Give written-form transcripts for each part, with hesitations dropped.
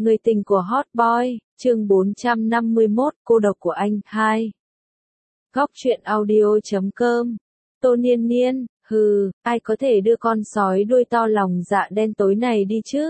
Người tình của Hot Boy, chương 451, cô độc của anh, 2. Góc truyện audio.com. Tô Niên Niên, ai có thể đưa con sói đuôi to lòng dạ đen tối này đi chứ?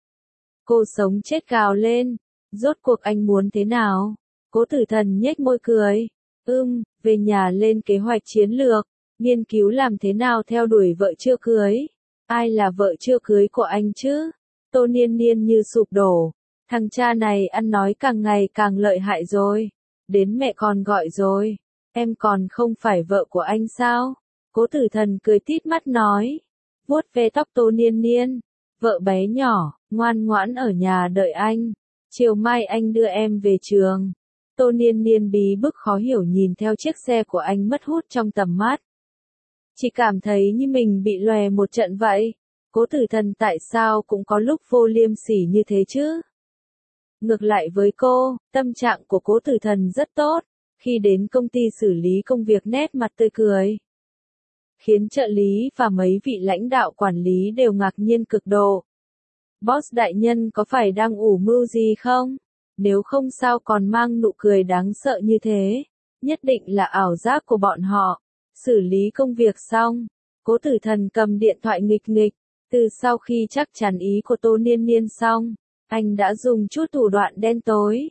Cô sống chết gào lên, rốt cuộc anh muốn thế nào? Cố Tử Thần nhếch môi cười, về nhà lên kế hoạch chiến lược, nghiên cứu làm thế nào theo đuổi vợ chưa cưới. Ai là vợ chưa cưới của anh chứ? Tô Niên Niên như sụp đổ. Thằng cha này ăn nói càng ngày càng lợi hại rồi. Đến mẹ còn gọi rồi. Em còn không phải vợ của anh sao? Cố Tử Thần cười tít mắt nói. Vuốt ve tóc Tô Niên Niên. Vợ bé nhỏ, ngoan ngoãn ở nhà đợi anh. Chiều mai anh đưa em về trường. Tô Niên Niên bí bức khó hiểu nhìn theo chiếc xe của anh mất hút trong tầm mắt. Chỉ cảm thấy như mình bị lòe một trận vậy. Cố Tử Thần tại sao cũng có lúc vô liêm sỉ như thế chứ? Ngược lại với cô, tâm trạng của Cố Tử Thần rất tốt, khi đến công ty xử lý công việc nét mặt tươi cười. Khiến trợ lý và mấy vị lãnh đạo quản lý đều ngạc nhiên cực độ. Boss đại nhân có phải đang ủ mưu gì không? Nếu không sao còn mang nụ cười đáng sợ như thế, nhất định là ảo giác của bọn họ. Xử lý công việc xong, Cố Tử Thần cầm điện thoại nghịch nghịch, từ sau khi chắc chắn ý của Tô Niên Niên xong, anh đã dùng chút thủ đoạn đen tối.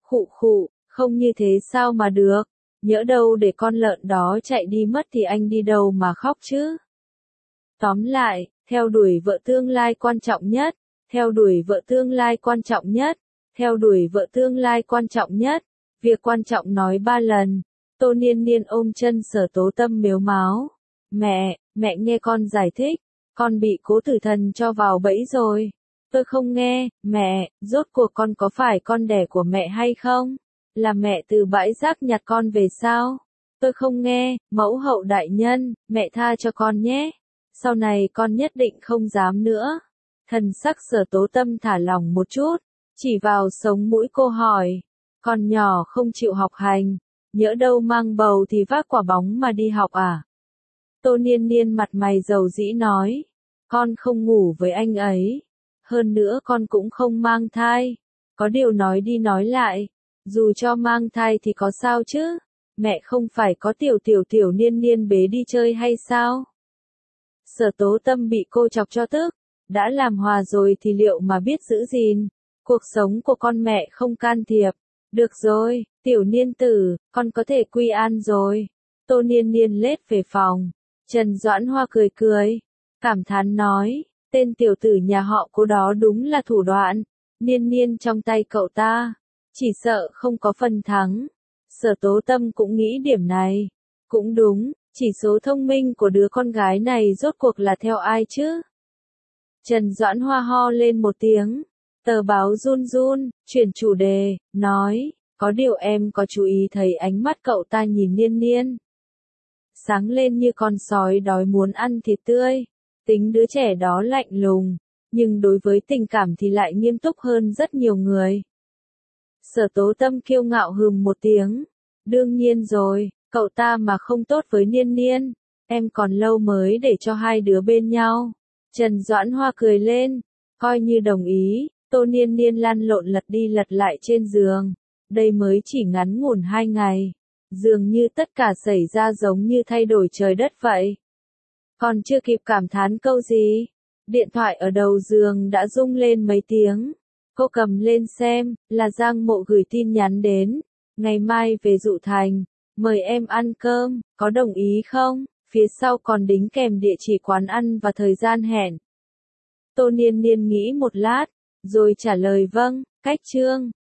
Không như thế sao mà được, nhỡ đâu để con lợn đó chạy đi mất thì anh đi đâu mà khóc chứ. Tóm lại, theo đuổi vợ tương lai quan trọng nhất, theo đuổi vợ tương lai quan trọng nhất, theo đuổi vợ tương lai quan trọng nhất, việc quan trọng nói 3 lần. Tô Niên Niên ôm chân Sở Tố Tâm mếu máo. Mẹ nghe con giải thích, con bị Cố Tử Thần cho vào bẫy rồi. Tôi không nghe, mẹ, rốt cuộc con có phải con đẻ của mẹ hay không? Là mẹ từ bãi rác nhặt con về sao? Tôi không nghe, mẫu hậu đại nhân, mẹ tha cho con nhé. Sau này con nhất định không dám nữa. Thần sắc Sở Tố Tâm thả lỏng một chút, chỉ vào sống mũi cô hỏi. Con nhỏ không chịu học hành, nhỡ đâu mang bầu thì vác quả bóng mà đi học à? Tô Niên Niên mặt mày dầu dĩ nói. Con không ngủ với anh ấy. Hơn nữa con cũng không mang thai. Có điều nói đi nói lại. Dù cho mang thai thì có sao chứ? Mẹ không phải có tiểu Niên Niên bế đi chơi hay sao? Sở Tố Tâm bị cô chọc cho tức. Đã làm hòa rồi thì liệu mà biết giữ gìn. Cuộc sống của con mẹ không can thiệp. Được rồi, tiểu Niên tử, con có thể quy an rồi. Tô Niên Niên lết về phòng. Trần Doãn Hoa cười cười. Cảm thán nói. Tên tiểu tử nhà họ Cố đó đúng là thủ đoạn. Niên Niên trong tay cậu ta. Chỉ sợ không có phần thắng. Sở Tố Tâm cũng nghĩ điểm này. Cũng đúng, chỉ số thông minh của đứa con gái này rốt cuộc là theo ai chứ? Trần Doãn Hoa ho lên một tiếng. Tờ báo run run, chuyển chủ đề, nói. Có điều em có chú ý thấy ánh mắt cậu ta nhìn Niên Niên. Sáng lên như con sói đói muốn ăn thịt tươi. Tính đứa trẻ đó lạnh lùng, nhưng đối với tình cảm thì lại nghiêm túc hơn rất nhiều người. Sở Tố Tâm kiêu ngạo hừm một tiếng. Đương nhiên rồi, cậu ta mà không tốt với Niên Niên, em còn lâu mới để cho hai đứa bên nhau. Trần Doãn Hoa cười lên, coi như đồng ý. Tô Niên Niên lăn lộn lật đi lật lại trên giường. Đây mới chỉ ngắn ngủn 2 ngày. Dường như tất cả xảy ra giống như thay đổi trời đất vậy. Còn chưa kịp cảm thán câu gì, điện thoại ở đầu giường đã rung lên mấy tiếng. Cô cầm lên xem, là Giang Mộ gửi tin nhắn đến. Ngày mai về Dụ Thành, mời em ăn cơm, có đồng ý không? Phía sau còn đính kèm địa chỉ quán ăn và thời gian hẹn. Tô Niên Niên nghĩ một lát, rồi trả lời vâng, cách chương.